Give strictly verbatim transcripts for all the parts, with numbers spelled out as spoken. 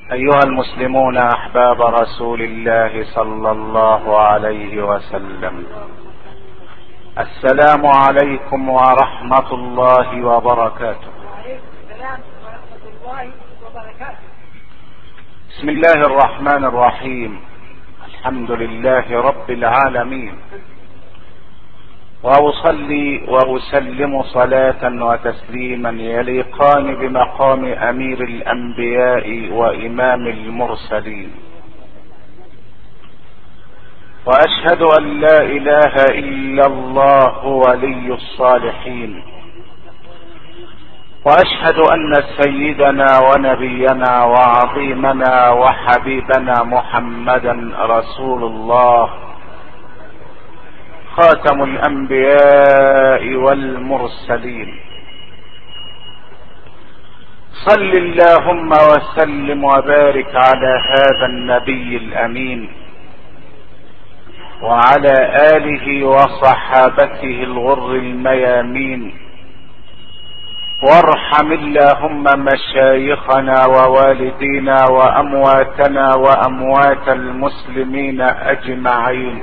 أيها المسلمون أحباب رسول الله صلى الله عليه وسلم، السلام عليكم ورحمة الله وبركاته. بسم الله الرحمن الرحيم. الحمد لله رب العالمين، وأصلي وأسلم صلاة وتسليما يليقان بمقام أمير الأنبياء وإمام المرسلين، وأشهد أن لا إله إلا الله ولي الصالحين، وأشهد أن سيدنا ونبينا وعظيمنا وحبيبنا محمدا رسول الله، خاتم الأنبياء والمرسلين. صل اللهم وسلم وبارك على هذا النبي الأمين وعلى آله وصحابته الغر الميامين، وارحم اللهم مشايخنا ووالدينا وأمواتنا وأموات المسلمين أجمعين.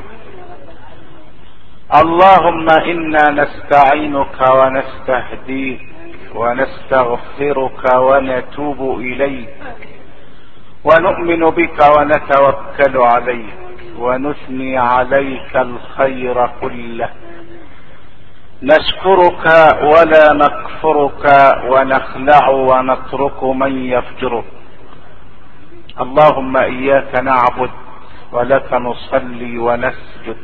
اللهم إنا نستعينك ونستهديك ونستغفرك ونتوب إليك، ونؤمن بك ونتوكل عليك، ونثني عليك الخير كله، نشكرك ولا نكفرك، ونخلع ونترك من يفجرك. اللهم إياك نعبد ولك نصلي ونسجد،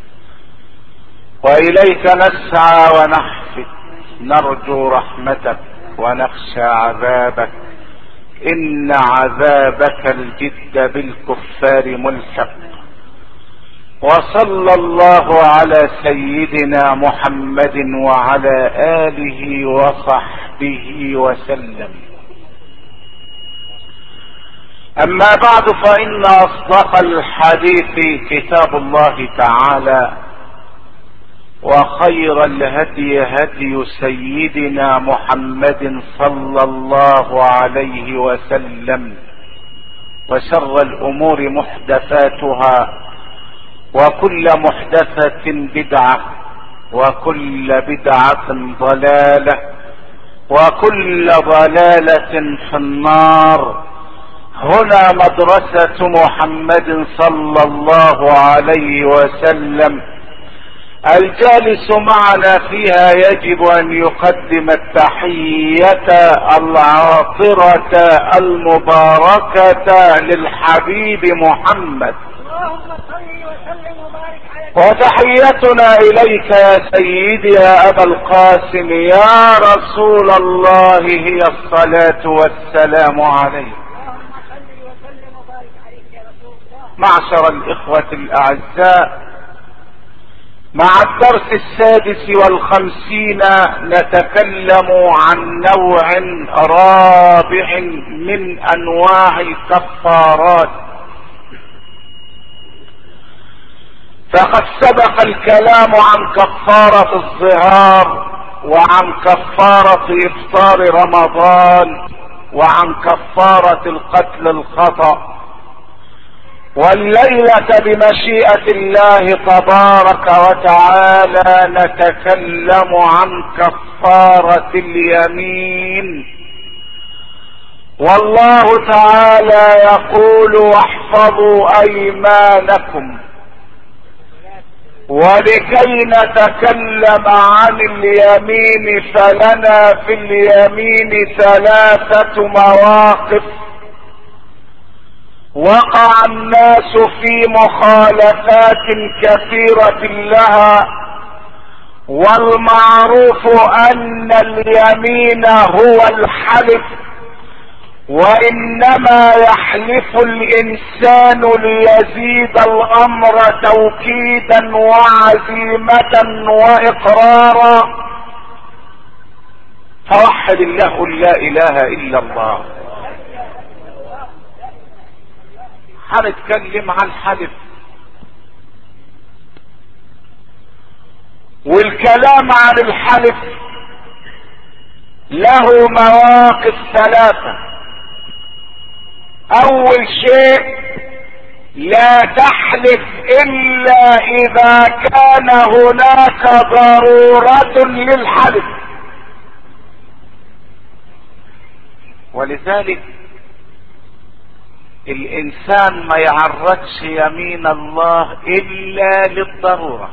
وإليك نسعى ونحفد، نرجو رحمتك ونخشى عذابك، إن عذابك الجد بالكفار ملحق. وصلى الله على سيدنا محمد وعلى آله وصحبه وسلم. أما بعد، فإن أصدق الحديث كتاب الله تعالى، وخير الهدي هدي سيدنا محمد صلى الله عليه وسلم، وشر الأمور محدثاتها، وكل محدثة بدعة، وكل بدعة ضلالة، وكل ضلالة في النار. هنا مدرسة محمد صلى الله عليه وسلم، الجالس معنا فيها يجب أن يقدم التحية العاطرة المباركة للحبيب محمد، وتحيتنا إليك يا سيدي يا أبا القاسم يا رسول الله هي الصلاة والسلام عليك. معشر الإخوة الأعزاء، مع الدرس السادس والخمسين نتكلم عن نوع رابع من أنواع الكفارات. فقد سبق الكلام عن كفارة الظهار، وعن كفارة إفطار رمضان، وعن كفارة القتل الخطأ. والليلة بمشيئة الله تبارك وتعالى نتكلم عن كفارة اليمين. والله تعالى يقول: واحفظوا أيمانكم. ولكي نتكلم عن اليمين فلنا في اليمين ثلاثة مواقف وقع الناس في مخالفات كثيرة لها، والمعروف أن اليمين هو الحلف، وإنما يحلف الإنسان ليزيد الأمر توكيدا وعزيمة وإقرارا. فوحد الله لا إله إلا الله. هنتكلم عن الحلف، والكلام عن الحلف له مواقف ثلاثة. اول شيء لا تحلف الا اذا كان هناك ضرورة للحلف. ولذلك الانسان ما يعرضش يمين الله الا للضرورة.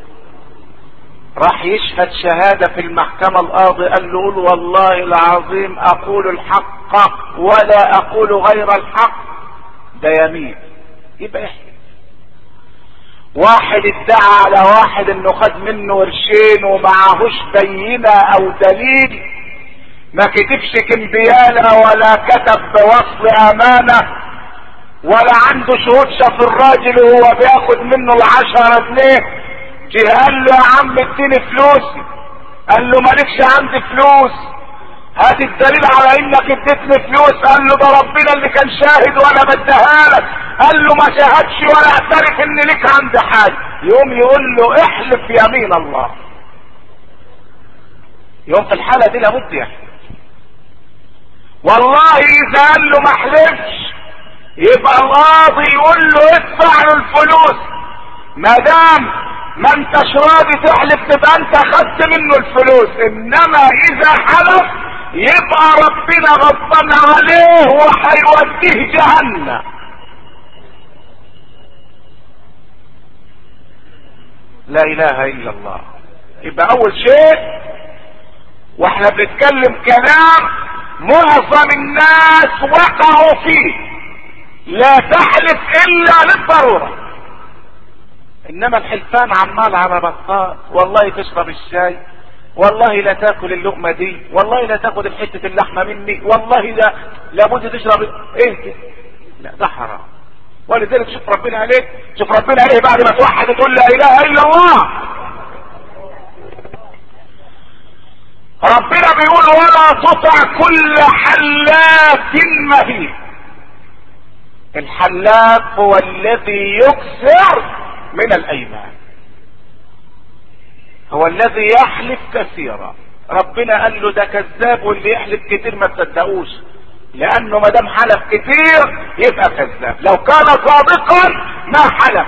راح يشهد شهادة في المحكمة، القاضي قال له قل والله العظيم اقول الحق ولا اقول غير الحق، ده يمين، يبقى يحلف. واحد ادعى على واحد انه خد منه قرشين ومعهوش بينة او دليل، ما كتبش كمبيالة ولا كتب بوصل امانة ولا عنده شهود شاف الراجل وهو بياخد منه العشرة جنيه، جه قال له يا عم اديني فلوسي، قال له مالكش عندي فلوس، هات الدليل على انك اديتني فلوس، قال له ده ربنا اللي كان شاهد وانا بديها لك، قال له ما شاهدش ولا اعترف ان لك عندي حاجه، يقوم يقول له احلف يمين الله. يوم في الحاله دي لابد يحلف. والله اذا قال له ما احلفش يبقى القاضي يقول له ادفع له الفلوس، ما دام ما انتش راضي تحلف تبقى انت خدت منه الفلوس، انما اذا حلف يبقى ربنا غضبان عليه وهيوديه جهنم. لا اله الا الله. يبقى اول شيء واحنا بنتكلم كلام معظم الناس وقعوا فيه، لا تحلف الا للضرورة. انما الحلفان عمال على بطال، والله تشرب الشاي، والله لا تاكل اللقمة دي، والله لا تاخد الحتة اللحمة مني، والله لا لابد تشرب ايه، لا ده حرام. ولذلك شوف ربنا عليك، شوف ربنا عليه بعد ما توحد تقول لا اله الا الله. ربنا بيقول ولا تطع كل حلاف مهين. الحلاف هو الذي يكثر من الايمان، هو الذي يحلف كثيرا. ربنا قال له ده كذاب، واللي يحلف كتير ما تصدقوش، لانه ما دام حلف كتير يبقى كذاب، لو كان صادقا ما حلف.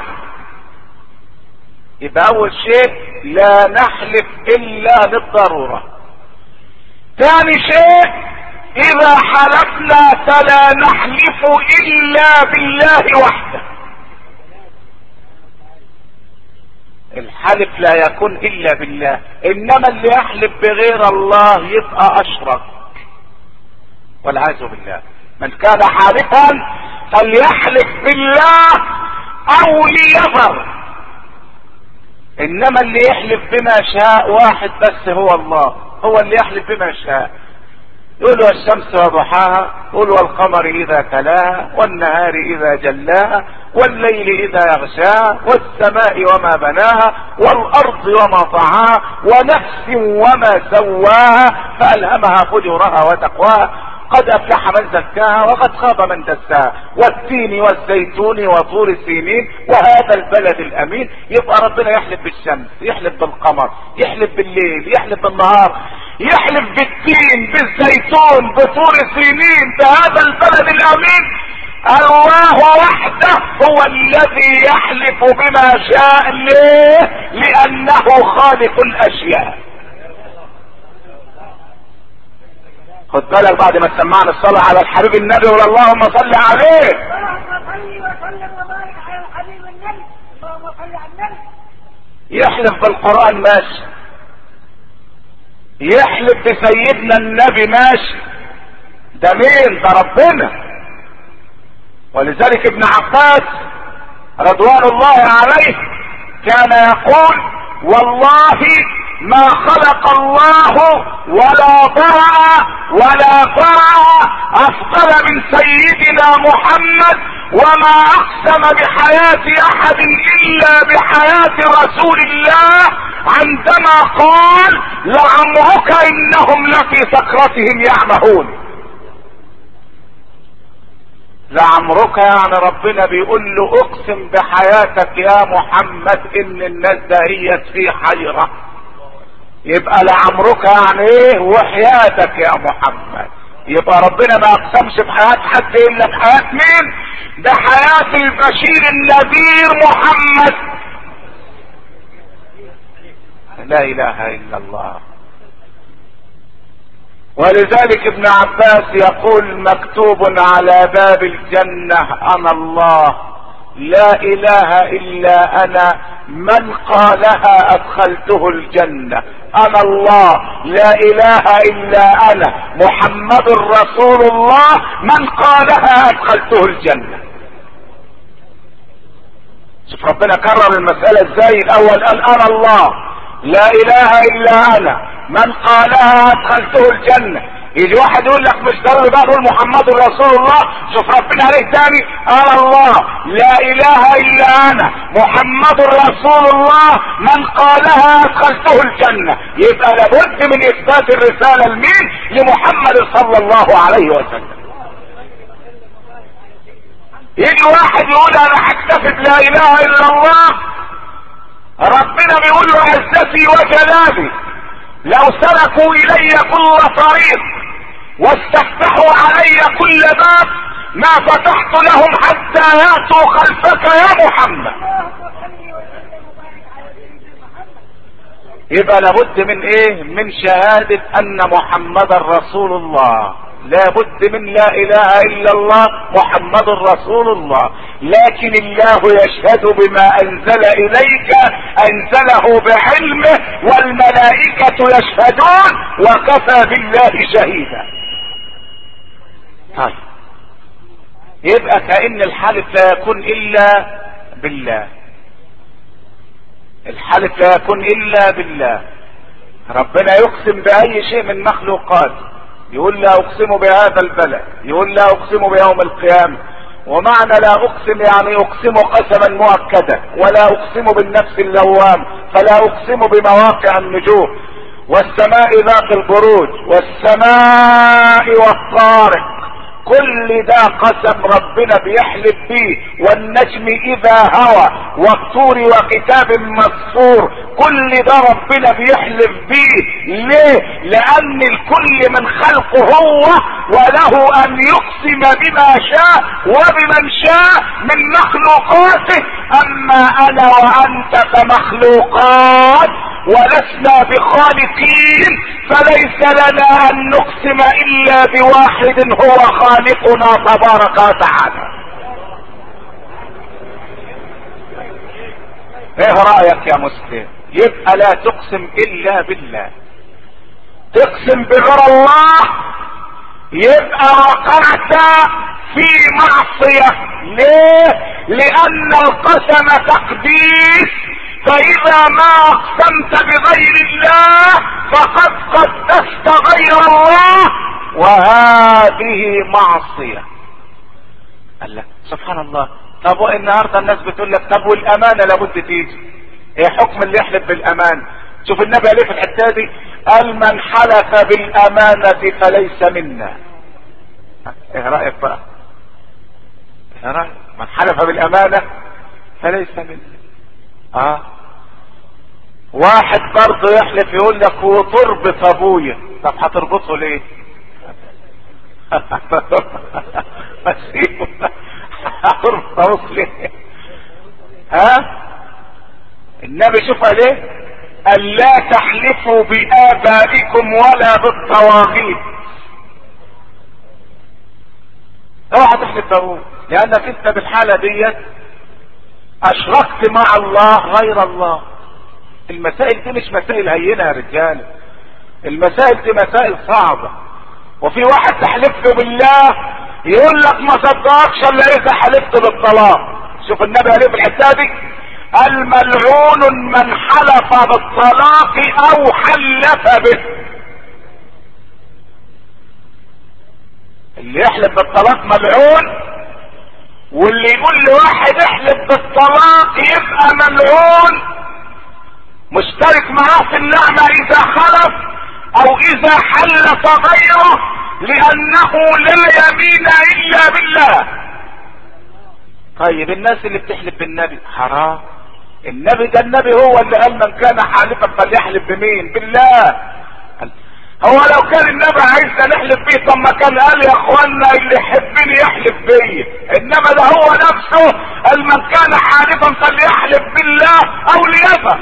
يبقى اول شيء لا نحلف الا للضرورة. ثاني شيء اذا حلفنا فلا نحلف الا بالله وحده. الحلف لا يكون الا بالله، انما اللي يحلف بغير الله يبقى اشرك والعياذ بالله. من كان حالفا فليحلف بالله او ليظهر. انما اللي يحلف بما شاء واحد بس هو الله، هو اللي يحلف بما شاء. يقول والشمس وضحاها، يقول والقمر اذا تلاها، والنهار اذا جلاها، والليل اذا يغشاها، والسماء وما بناها، والارض وما طعاها، ونفس وما سواها فالهمها فجورها وتقواها، قد افلح من زكاها وقد خاب من دساها، والتين والزيتون وطور سينين وهذا البلد الامين. يبقى ربنا يحلف بالشمس، يحلف بالقمر، يحلف بالليل، يحلف بالنهار، يحلف بالتين بالزيتون بطور سينين بهذا البلد الامين. الله وحده هو الذي يحلف بما شاء. ليه؟ لانه خالق الاشياء. خد بالك بعد ما سمعنا الصلاة على الحبيب النبي ولا اللهم صل عليه. اللهم صل وسلم وبارك على الحبيب النبي، اللهم صل على النبي. يحلف بالقرآن ماشي، يحلف بسيدنا النبي ماشي، ده مين؟ ده ربنا. ولذلك ابن عباس رضوان الله عليه كان يقول والله ما خلق الله ولا ضرع ولا ضرع افضل من سيدنا محمد، وما اقسم بحياة احد الا بحياة رسول الله عندما قال لعمرك انهم لفي سكرتهم يعمهون. لعمرك يعني ربنا بيقول له اقسم بحياتك يا محمد ان الناس دهيت في حيرة. يبقى لعمرك يعني ايه؟ وحياتك يا محمد. يبقى ربنا ما اقسمش بحياة حد الا بحياة مين؟ بحياة البشير النذير محمد. لا اله الا الله. ولذلك ابن عباس يقول مكتوب على باب الجنة انا الله لا اله الا انا من قالها ادخلته الجنة. انا الله لا اله الا انا محمد رسول الله من قالها ادخلته الجنة. شوف ربنا كرر المسألة ازاي. الاول قال انا الله لا اله الا انا من قالها ادخلته الجنة. يجي واحد يقول لك مش ضروري بقى نقول محمد رسول الله. شوف ربنا عليه تاني انا الله لا اله الا انا محمد رسول الله من قالها ادخلته الجنة. يبقى لابد من اثبات الرسالة لمين؟ لمحمد صلى الله عليه وسلم. يجي واحد يقول انا هكتفي لا اله الا الله. ربنا بيقول له عزتي وجلالي لو سلكوا الي كل طريق واستفتحوا علي كل باب ما فتحت لهم حتى ياتوا خلفك يا محمد. يبقى لابد من ايه؟ من شهادة ان محمد رسول الله. لابد من لا اله الا الله محمد رسول الله. لكن الله يشهد بما انزل اليك انزله بعلمه والملائكة يشهدون وكفى بالله شهيدا. طيب يبقى كأن الحلف لا يكون الا بالله. الحلف لا يكون الا بالله. ربنا يقسم باي شيء من مخلوقاته. يقول لا اقسم بهذا البلد، يقول لا اقسم بيوم القيامة. ومعنى لا اقسم يعني اقسم قسما مؤكدا. ولا اقسم بالنفس اللوام، فلا اقسم بمواقع النجوم والسماء ذات البروج والسماء والطارق. كل ده قسم ربنا بيحلف بيه. والنجم اذا هوى والطور وكتاب مسطور. كل ده ربنا بيحلف بيه. ليه؟ لان الكل من خلقه هو وله ان يقسم بما شاء وبمن شاء من مخلوقاته. اما انا وانت كمخلوقات ولسنا بخالقين فليس لنا ان نقسم الا بواحد هو خالقنا تبارك وتعالى. ايه رايك يا مسلم؟ يبقى لا تقسم الا بالله. تقسم بغير الله يبقى وقعت في معصية. ليه؟ لان القسم تقديس. فاذا ما اقسمت بغير الله فقد قدست غير الله وهذه معصية. قال لك سبحان الله. طب النهارده الناس بتقول لك طب والامانه لابد تيجي. ايه حكم اللي يحلف بالامانه؟ شوف النبي عليه في الحته دي قال من حلف بالامانه فليس منا. ايه رايك بقى؟ ايه رايك؟ من حلف بالامانه فليس منا. اه واحد برضه يحلف يقول لك وتربط ابويا. طب هتربطه ليه؟ هتربطه ليه؟ ها؟ النبي شوف عليه قال لا تحلفوا بآبائكم ولا بالطواغيت. اوعى تحلف بابوك لانك انت بالحالة ديت اشركت مع الله غير الله. المسائل دي مش مسائل هينة يا رجال. المسائل دي مسائل صعبة. وفي واحد تحلف له بالله يقول لك ما صدقكش الا اذا حلفت بالطلاق. شوف النبي عليه في الحته دي الملعون من حلف بالطلاق او حلف به. اللي يحلف بالطلاق ملعون، واللي يقول لواحد احلف بالطلاق يبقى ملعون مشترك معاه في النعمة اذا خلف او اذا حلف غيره لانه لا يمين الا بالله. طيب الناس اللي بتحلف بالنبي حرام. النبي ده النبي هو اللي قال من كان حالفا فليحلف بمين؟ بالله. هو لو كان النبي عايزنا نحلف بيه طب ما كان قال يا اخوانا اللي يحبني يحلف بيا، انما ده هو نفسه قال من كان حالفا فليحلف بالله او ليفه،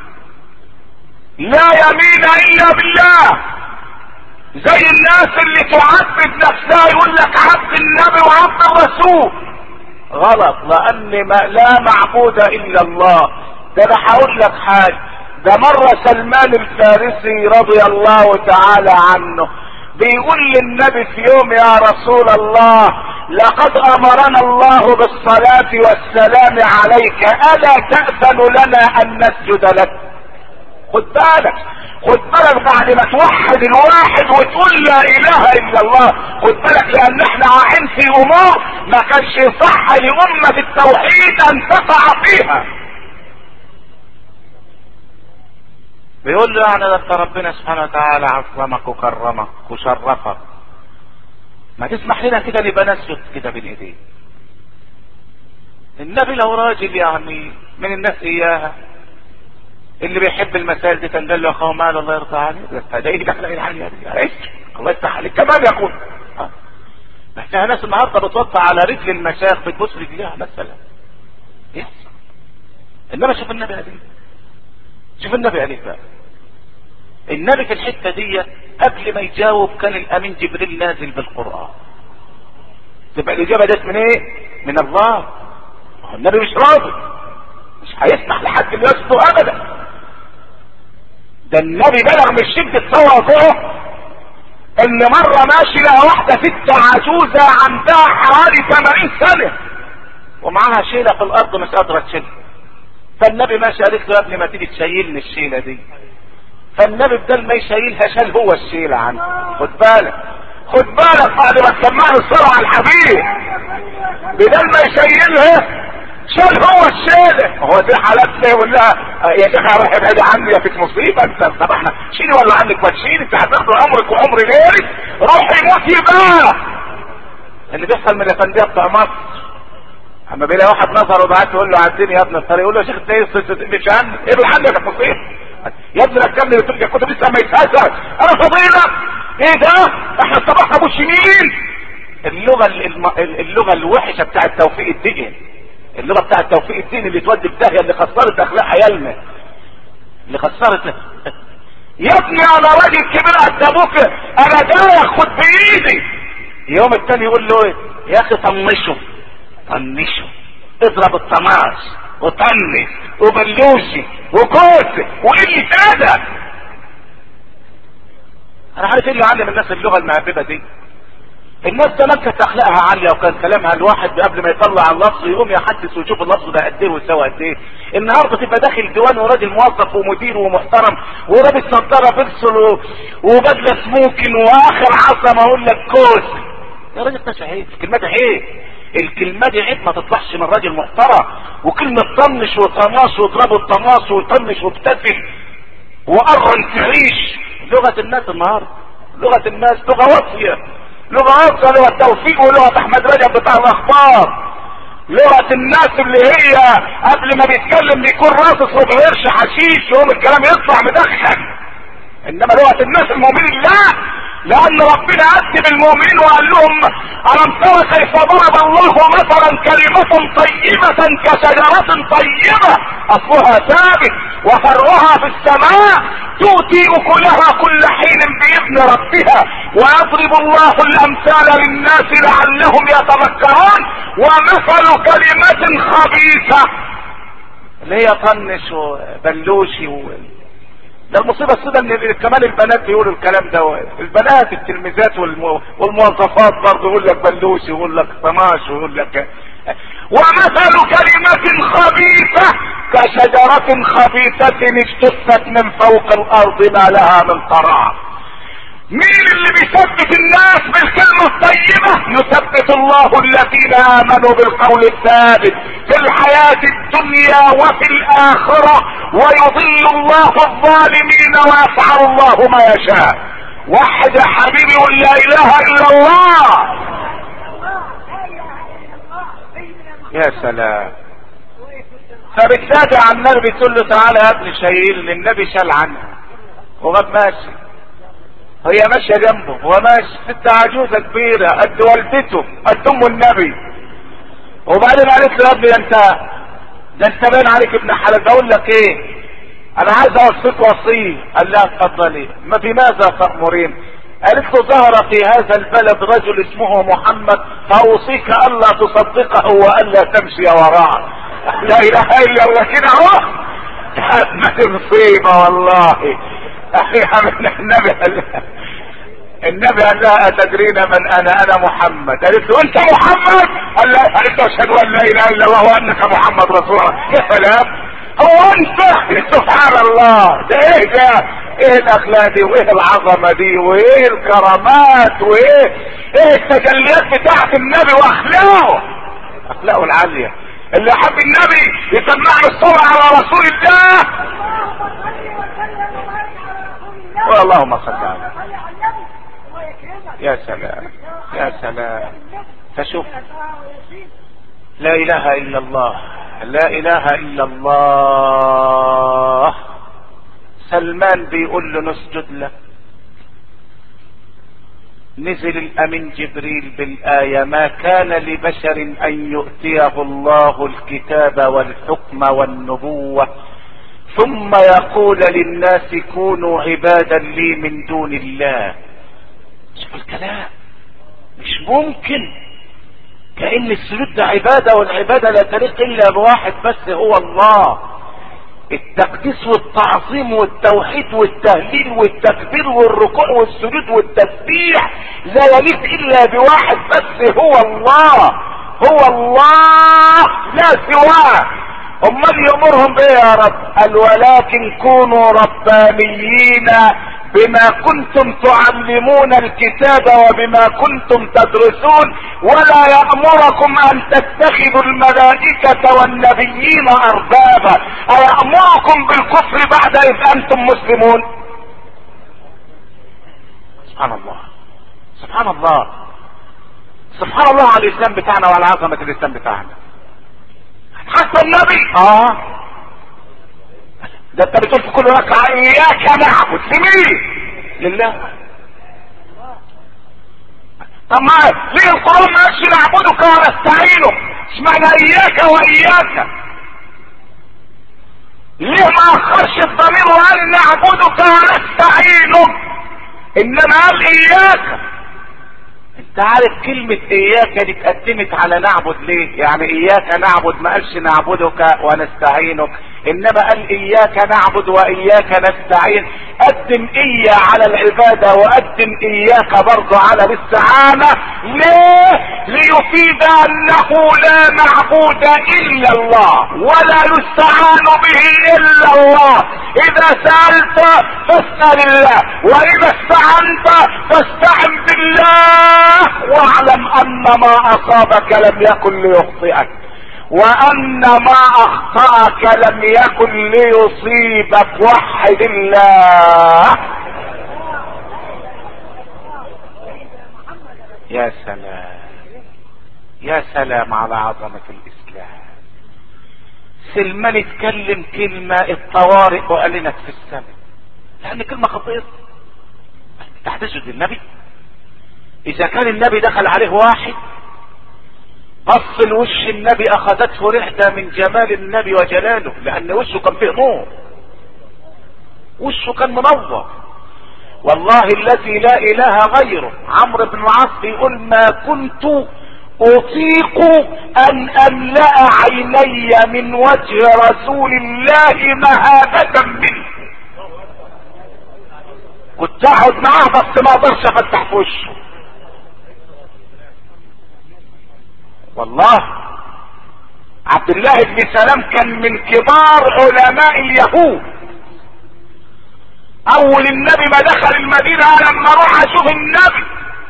لا يمين الا بالله. زي الناس اللي تعبد نفسها يقول لك عبد النبي وعبد الرسول، غلط، لان ما لا معبود الا الله. ده انا هقول لك حاجه، ده مرة سلمان الفارسي رضي الله تعالى عنه بيقول للنبي في يوم يا رسول الله لقد امرنا الله بالصلاة والسلام عليك الا تأذن لنا ان نسجد لك. خد بالك خد بالك بعد ما توحد الواحد وتقول لا اله الا الله، خد بالك لان احنا عايشين في امور ما كانش صح لامة التوحيد ان تقع فيها. بيقول له يعني ده ربنا سبحانه وتعالى عظمك وكرمك وشرفك، ما تسمح لنا كده نبقى نسجد كده بين ايديه. النبي لو راجل يعني من الناس اياها اللي بيحب المسائل دي كان قال له يا اخوه مال الله يرضى عليك، ده ايه دخل الحاجه دي ايش الله يفتح عليك كمان يقول اه. احنا ناس النهارده بتوطى على رجل المشايخ بتبص رجليها مثلا يحصل. انما شوف النبي عليه، شوف النبي عليه بقى، النبي في الحته دي قبل ما يجاوب كان الامين جبريل نازل بالقران. تبقى الاجابه ديت من ايه؟ من الله. النبي مش راضي، مش هيسمح لحد اللي يسجد ابدا. ده النبي بلغ من شده تواضعه ان مره ماشي لقى واحده ست عجوزه عندها حوالي ثمانين سنه ومعاها شيله في الارض مش قادره تشيلها. فالنبي ماشي قالت له يا ابني ما تيجي تشيلني الشيله دي. فالنبي بدل ما يشيلها شال هو الشيله عنه. خد بالك خد بالك بعد ما تسمعنا الصلاه على الحبيب بدل ما يشيلها شال هو الشيله. هو دي حالات يقول لها يا شيخ روح ابعد عني يا فيك مصيبه انت. طب احنا شيلي ولا عنك ما تشيلي انت هتاخد عمرك وعمر غيرك روحي موتي بقى. اللي بيحصل من الافنديه بتاع مصر اما بيلاقي واحد نظره بعت يقول له عديني يا ابن الطريق يقول له يا شيخ انت ايه مش عني ابعد عني يا فيك مصيبه يا ابني ركبني بترجع كنت لسه ما يتهزر انا فضيلك ايه ده احنا الصباح ابو شميل. اللغه الم... اللغه الوحشه بتاعت توفيق الدين، اللغه بتاعت توفيق الدين اللي تودي في داهيه اللي خسرت اخلاق عيالنا اللي خسرت. يا ابني انا راجل كبير قد ابوك انا جاي خد بايدي. يوم التاني يقول له ايه يا اخي طنشه طنشه اضرب الطناش وطنش وبلوشي وكوسي وقلة ادب. انا عارف ايه اللي علم الناس اللغه المهببه دي. الناس زمان كانت اخلاقها عاليه وكان كلامها الواحد قبل ما يطلع اللفظ يقوم يحدث ويشوف اللفظ ده قد ايه ويساوي قد ايه. النهارده تبقى داخل ديوان وراجل موظف ومدير ومحترم ولابس نظاره بيرسل وبدله سموكن واخر عصا اقول لك كوس. يا راجل ده عيب، الكلمه دي عيب، الكلمه دي عيب ما تطلعش من راجل محترم. وكلمه طنش وطناش واضربوا الطناش وطنش وابتسم وقرن تعيش. لغه الناس النهارده لغه الناس لغه واطيه، لغه واطيه، لغه توفيق ولغه احمد رجب بتاع الاخبار. لغه الناس اللي هي قبل ما بيتكلم بيكون راصص وبغيرش حشيش يقوم الكلام يطلع مدخن. انما لغه الناس المؤمنين لا، لان ربنا ادب المؤمنين وقال لهم الم ترى كيف ضرب الله مثلا كلمة طيبة كشجرة طيبة اصلها ثابت وفرعها في السماء تؤتي اكلها كل حين باذن ربها ويضرب الله الامثال للناس لعلهم يتذكرون. ومثل كلمة خبيثة اللي هي طنش وبلوشي و... ده المصيبه السوداء ان كمان البنات بيقولوا الكلام ده. البنات التلميذات والمو... والموظفات برضه يقول لك بلوش ويقول لك طماش ويقول لك. ومثل كلمة خبيثة كشجرة خبيثة اجتثت من فوق الارض ما لها من قرار. مين اللي بيثبت الناس بالكلمة الطيبة؟ يثبت الله الذين امنوا بالقول الثابت في الحياة الدنيا وفي الاخرة ويضل الله الظالمين ويفعل الله ما يشاء. وحد يا حبيبي قل لا اله الا الله. يا سلام. فبالتالي عن النبي تقول له تعالى يا ابني شايل، النبي شال عنها وغاب ماشي. هي ماشيه جنبه، هو ماشي ست عجوزه كبيره قد والدته قد ام النبي. وبعدين قالت له يا ابني ده انت ده انت باين عليك ابن حلال، بقول لك ايه انا عايز اوصيك وصيه. قال لها اتفضلي، ما في ماذا تأمرين؟ قالت له ظهر في هذا البلد رجل اسمه محمد فاوصيك الا تصدقه والا تمشي وراءه. لا اله الا الله كده اهو. ما مصيبه والله. اخي من النبي النبي قال لها اتدرين من انا؟ انا محمد. قالت له انت محمد؟ قال لها قالت له اشهد ان لا اله الا الله وانك محمد رسول الله. يا سلام، هو انت؟ سبحان الله، ده ايه ده؟ ايه الاخلاق دي وايه العظمه دي وايه الكرامات وايه ايه التجليات بتاعت النبي واخلاقه، اخلاقه العاليه. اللي يحب النبي يسمع له الصلاه على رسول الله. اللهم صل على يا سلام يا سلام. فشوف، لا اله الا الله، لا اله الا الله. سلمان بيقول له نسجد لك، نزل الامين جبريل بالايه ما كان لبشر ان يؤتيه الله الكتاب والحكم والنبوه ثم يقول للناس كونوا عبادا لي من دون الله. شوف الكلام، مش ممكن. كأن السجود ده عبادة، والعبادة لا تليق الا بواحد بس هو الله. التقديس والتعظيم والتوحيد والتهليل والتكبير والركوع والسجود والتسبيح لا يليق الا بواحد بس هو الله. هو الله لا سواه. امال يأمرهم بايه يا رب؟ قال ولكن كونوا ربانيين بما كنتم تعلمون الكتاب وبما كنتم تدرسون، ولا يأمركم ان تتخذوا الملائكة والنبيين اربابا. ايأمركم بالكفر بعد اذ انتم مسلمون؟ سبحان الله سبحان الله سبحان الله على الاسلام بتاعنا وعلى عظمة الاسلام بتاعنا. حتى النبي اه ده انت بتقول في كل ركعه اياك نعبد لمين؟ لله. طب ما ليه القران ما قالش نعبدك ونستعينك؟ اشمعنى اياك واياك؟ ليه ما اخرش الضمير وقال نعبدك ونستعينك انما قال اياك؟ انت عارف كلمة اياك دي اتقدمت على نعبد ليه؟ يعني اياك نعبد ما قالش نعبدك ونستعينك، انما قال اياك نعبد واياك نستعين. قدم ايا على العبادة وقدم اياك برضو على الاستعانة. ليه؟ ليفيد انه لا معبود الا الله ولا يستعان به الا الله. اذا سألت فاسأل الله، واذا استعنت فاستعن بالله، واعلم ان ما اصابك لم يكن ليخطئك وان ما اخطأك لم يكن ليصيبك. وحد الله. يا سلام يا سلام على عظمة الاسلام. سلمان اتكلم كلمة الطوارئ وقالنك في السماء، لان كلمة خطيرة. تحتسد للنبي؟ اذا كان النبي دخل عليه واحد بص لوش النبي اخذته رعدة من جمال النبي وجلاله، لان وشه كان فيه نور، وشه كان منور. والله الذي لا اله غيره، عمرو بن العاص بيقول ما كنت اطيق ان املأ عيني من وجه رسول الله مهابة منه. كنت اقعد معاه بس ما اقدرش افتح في وشه. والله عبد الله بن سلام كان من كبار علماء اليهود. اول النبي ما دخل المدينة لما اروح اشوف النبي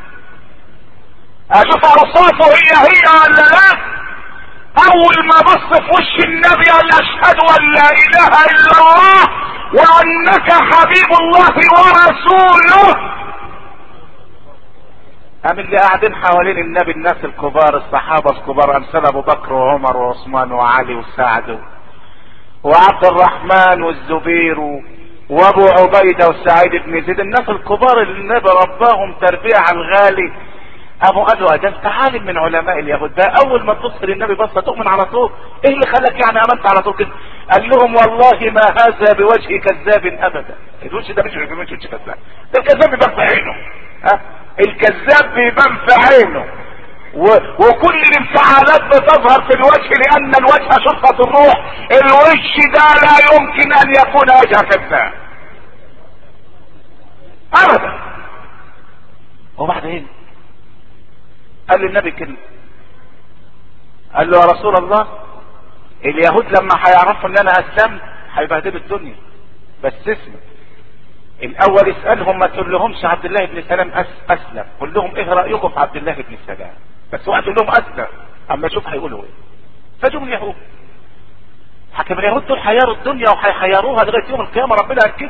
اشوف اوصافه هي هي ولا لا، اول ما بص في وش النبي قال اشهد ان لا اله الا الله وانك حبيب الله ورسوله. قام اللي قاعدين حوالين النبي الناس الكبار الصحابة الكبار امثال ابو بكر وعمر وعثمان وعلي وسعد وعبد الرحمن والزبير وابو عبيدة وسعيد بن زيد، الناس الكبار اللي النبي رباهم تربية على الغالي. ابو قال له ده انت عالم من علماء اليهود، ده اول ما تبص للنبي بصه تؤمن على طول، ايه اللي خلاك يعني امنت على طول كده؟ قال لهم والله ما هذا بوجه كذاب ابدا. الوجه ده مش مش وجه كذاب، ده الكذاب بيبان في عينه. ها الكذاب بيبان في عينه، و... وكل الانفعالات بتظهر في الوجه، لان الوجه شفة الروح. الوجه ده لا يمكن ان يكون وجه كذاب ابدا. وبعدين قال للنبي كلمة، قال له يا رسول الله اليهود لما هيعرفوا ان انا اسلمت هيبهدلوا الدنيا، بس اسمع الاول اسألهم، ما تقول لهمش عبد الله بن سلام اسلم، قول لهم ايه رأيكم في عبد الله بن سلام، بس وقت لهم اسلم اما شوف هيقولوا ايه. فجم اليهود، حكم اليهود دول حيروا الدنيا وهيحيروها لغايه يوم القيامه، ربنا اكد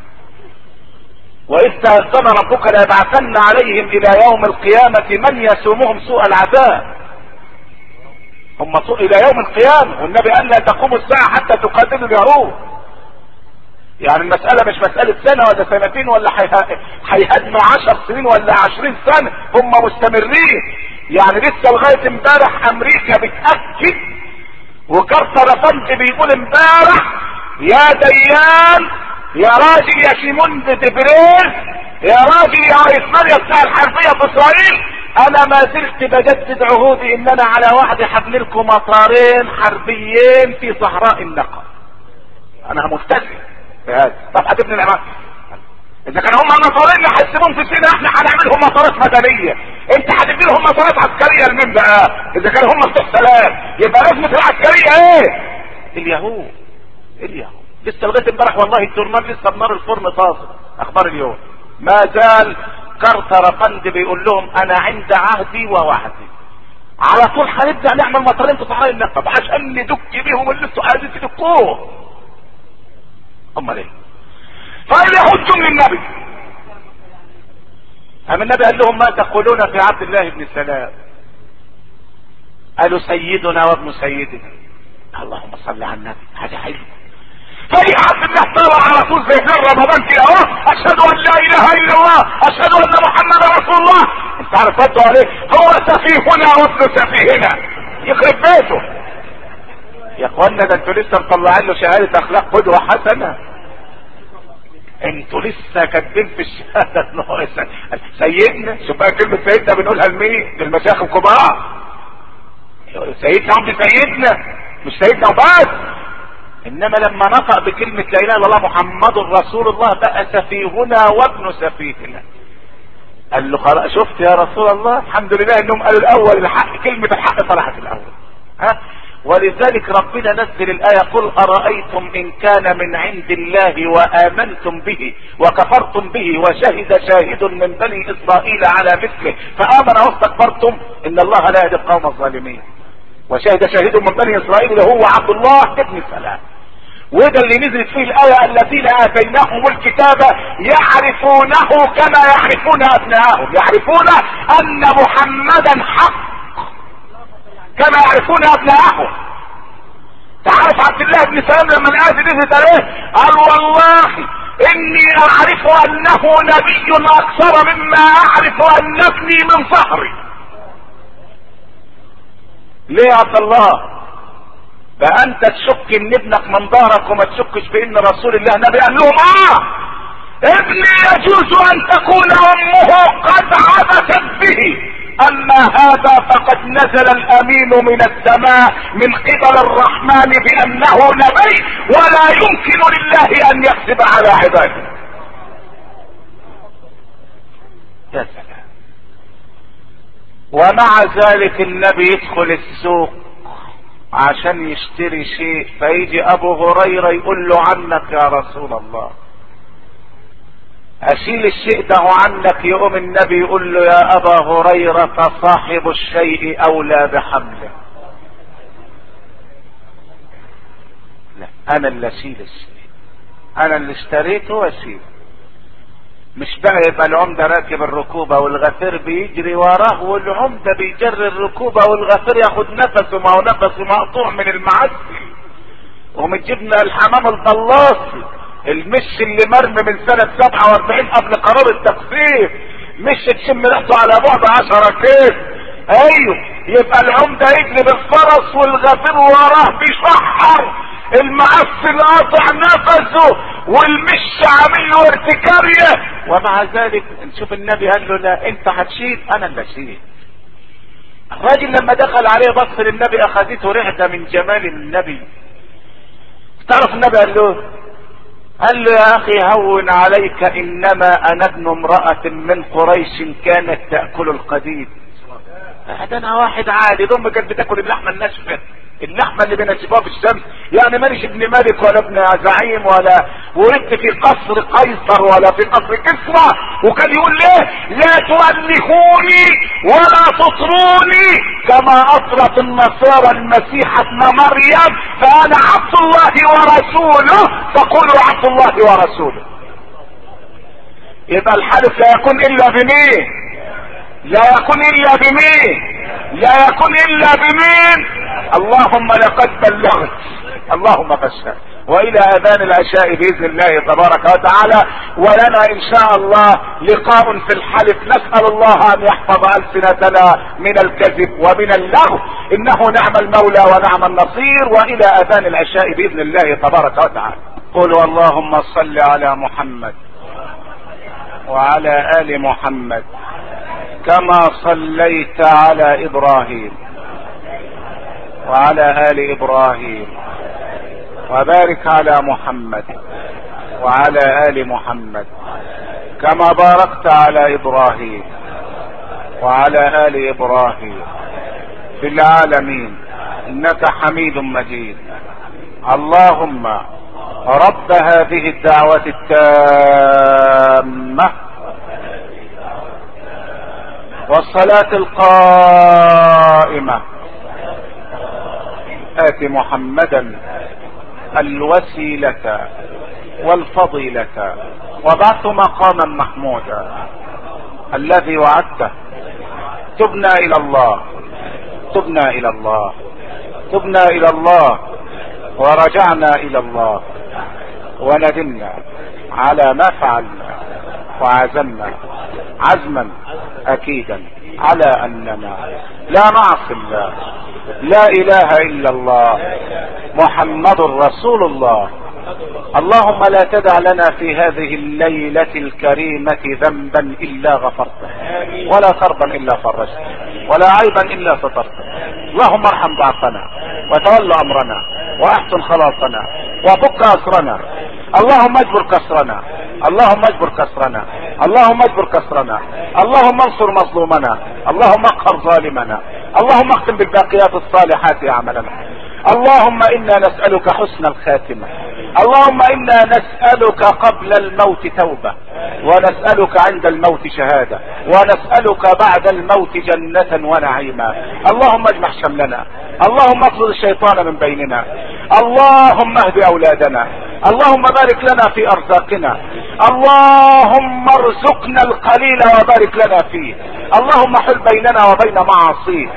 واذ تأذن ربك ليبعثن عليهم الى يوم القيامه من يسومهم سوء العذاب. هم سوء الى يوم القيامه، والنبي قال لا تقوم الساعه حتى تقاتلوا اليهود. يعني المسألة مش مسألة سنة ولا سنتين ولا هيهدموا عشر سنين ولا عشرين سنة، هم مستمرين. يعني لسه لغاية امبارح امريكا بتأكد، وكارتر فانت بيقول امبارح يا ديان يا راجل يا شيمون دبريز يا راجل يا رئيس مالية بتاع الحربية في اسرائيل، انا ما زلت بجدد عهودي ان انا على وعد حبل لكم مطارين حربيين في صحراء النقب. انا ملتزم بهذا. طب هتبني العمارة اذا كانوا هم مطارين اللي هيسيبون في سينا، احنا هنعملهم مطارات مدنيه. انت هتبني لهم مطارات عسكريه لمين بقى؟ اذا كانوا هم بتوع سلام يبقى لازمه العسكريه ايه؟ اليهود. اليهود لسه لغايه امبارح والله الجورنال لسه بنار الفرن طازه، اخبار اليوم ما زال كارتر فند بيقول لهم انا عند عهدي ووعدي، على طول هنبدا نعمل مطارين في صحراء النقب عشان ندك بيهم اللي انتوا عايزين تدكوه. امال ايه؟ فاليهود جم للنبي، اما النبي قال لهم ما تقولون في عبد الله بن سلام؟ قالوا سيدنا وابن سيدنا. اللهم صل على النبي، حاجه حلوه. فاي عبد الله طلع على طول زي غير رمضان كده اهو، اشهد ان لا اله الا الله اشهد ان محمدا رسول الله. انت عارف ردوا عليه هو سفيهنا وابن سفيهنا، يخرب بيته. يا اخوانا ده انتوا لسه مطلعين له شهاده اخلاق قدوه حسنه، انتوا لسه كاتبين في الشهاده ان هو سيدنا. شوف بقى كلمه سيدنا بنقولها لمين؟ للمشايخ الكبار. سيدنا عبد سيدنا مش سيدنا وبس، انما لما نطق بكلمه لا اله الا الله محمد رسول الله بقى سفيهنا وابن سفيهنا. قال له خلاص شفت يا رسول الله، الحمد لله انهم قالوا الاول الحق، كلمه الحق طلعت الاول. ها ولذلك ربنا نزل الآية قل أرأيتم إن كان من عند الله وآمنتم به وكفرتم به وشهد شاهد من بني إسرائيل على مثله فآمن واستكبرتم إن الله لا يهدي القوم الظالمين. وشهد شاهد من بني إسرائيل اللي هو عبد الله ابن سلام. وده اللي نزلت فيه الآية الذين آتيناهم الكتاب يعرفونه كما يعرفون أبناءهم، يعرفون أن محمدا حق كما يعرفون ابنائهم. تعرف عبد الله بن سلام لما الآية نزلت عليه قال والله اني اعرف انه نبي اكثر مما اعرف ان ابني من ظهري. ليه يا عبد الله؟ بقى انت تشك ان ابنك من ظهرك وما تشكش بان رسول الله نبي؟ قال لهم اه ابني يجوز ان تكون امه قد عبثت به، اما هذا فقد نزل الامين من السماء من قبل الرحمن بانه نبي ولا يمكن لله ان يكذب على عباده. يا سلام. ومع ذلك النبي يدخل السوق عشان يشتري شيء، فيجي ابو هريرة يقول له عنك يا رسول الله، اشيل الشيء ده عنك. يقوم النبي يقول له يا ابا هريرة صاحب الشيء اولى بحمله. لا انا اللي اشيل الشيء، انا اللي اشتريته واشيله. مش بقى يبقى العمدة راكب الركوبة والغفير بيجري وراه والعمدة بيجري الركوبة والغفير ياخد نفسه، ما هو نفسه مقطوع من المعسل ومتجبنا الحمام الضلاصي. المش اللي مرمي من سنة سبعة واربعين قبل قرار التخفيف، مش تشم ريحته على بعد عشرة كيف. ايوه، يبقى العمدة يجري بالفرس والغفير وراه بيشحر، المعفن قاطع نفسه والمش عامل له ارتكارية، ومع ذلك نشوف النبي قال له لا انت هتشيل انا اللي اشيل. الراجل لما دخل عليه بص للنبي اخذته رعدة من جمال النبي. تعرف النبي قال له قال له يا اخي هون عليك، انما انا ابن امرأة من قريش كانت تأكل القديد. ده انا واحد عادي، ضم كانت بتاكل اللحمة الناشفة، اللحمة اللي بنشفها في الشمس، يعني ماليش ابن ملك ولا ابن زعيم ولا ولدت في قصر قيصر ولا في قصر كسرى. وكان يقول ليه لا تؤلخوني ولا تطروني كما اطرت النصارى المسيح ابن مريم، فانا عبد الله ورسوله فقولوا عبد الله ورسوله. يبقى الحلف لا يكون الا بمين؟ لا يكون الا بمين؟ لا يكون الا بمين؟ اللهم لقد بلغت، اللهم فاشهد. والى اذان العشاء باذن الله تبارك وتعالى، ولنا ان شاء الله لقاء في الحلف، نسال الله ان يحفظ السنتنا من الكذب ومن اللغو، انه نعم المولى ونعم النصير. والى اذان العشاء باذن الله تبارك وتعالى. قولوا اللهم صل على محمد وعلى ال محمد كما صليت على ابراهيم وعلى ال ابراهيم، وبارك على محمد وعلى ال محمد كما باركت على ابراهيم وعلى ال ابراهيم في العالمين انك حميد مجيد. اللهم رب هذه الدعوة التامة والصلاة القائمة آت محمدا الوسيلة والفضيلة وبعث مقاما محمودا الذي وعدته. تبنا الى الله، تبنا الى الله، تبنا الى الله ورجعنا الى الله، وندمنا على ما فعلنا، وعزمنا عزما اكيدا على اننا لا نعصي الله، لا اله الا الله، محمد رسول الله. اللهم لا تدع لنا في هذه الليلة الكريمة ذنبا الا غفرته، ولا كربا الا فرجته، ولا عيبا الا سترته. اللهم ارحم ضعفنا وتول امرنا واحسن خلاصنا وفك اسرنا. اللهم اجبر كسرنا، اللهم اجبر كسرنا، اللهم اجبر كسرنا، اللهم انصر مظلومنا، اللهم اقهر ظالمنا، اللهم اختم بالباقيات الصالحات اعمالنا. اللهم انا نسألك حسن الخاتمة، اللهم انا نسألك قبل الموت توبة، ونسألك عند الموت شهادة، ونسألك بعد الموت جنة ونعيما. اللهم اجمع شملنا، اللهم اطرد الشيطان من بيننا، اللهم اهد اولادنا، اللهم بارك لنا في ارزاقنا، اللهم ارزقنا القليل وبارك لنا فيه، اللهم حل بيننا وبين معاصيه،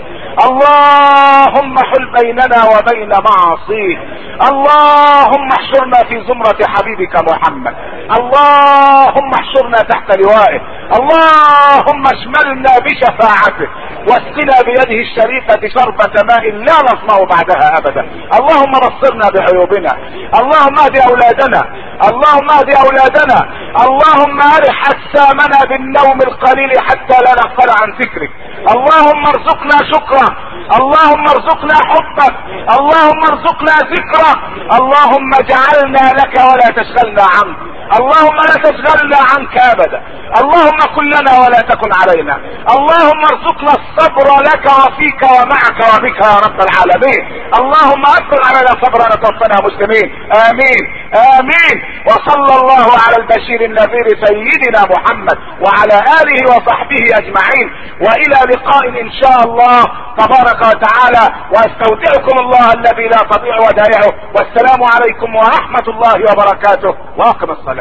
اللهم حل بيننا وبين معاصيه، اللهم احشرنا في زمرة حبيبك محمد، اللهم احشرنا تحت لوائه، اللهم اشملنا بشفاعته، واسقنا بيده الشريفة شربة ماء لا نظمأ بعدها ابدا. اللهم بصرنا بعيوبنا، اللهم اهد اولادنا، اللهم اهد اولادنا، اللهم ارح اجسامنا بالنوم القليل حتى لا نغفل عن ذكرك، اللهم ارزقنا شكرا، اللهم ارزقنا حبك، اللهم ارزقنا ذكرك، اللهم اجعلنا لك ولا تشغلنا عنك، اللهم لا تشغلنا عنك ابدا، اللهم كن لنا ولا تكن علينا، اللهم ارزقنا الصبر لك وفيك ومعك وبك يا رب العالمين. اللهم اكثر علينا صبرنا توفنا مسلمين، امين امين. وصلى الله على البشير النذير سيدنا محمد وعلى اله وصحبه اجمعين، والى لقاء ان شاء الله تبارك وتعالى، واستودعكم الله الذي لا تضيع ودائعه، والسلام عليكم ورحمة الله وبركاته، واقم الصلاة.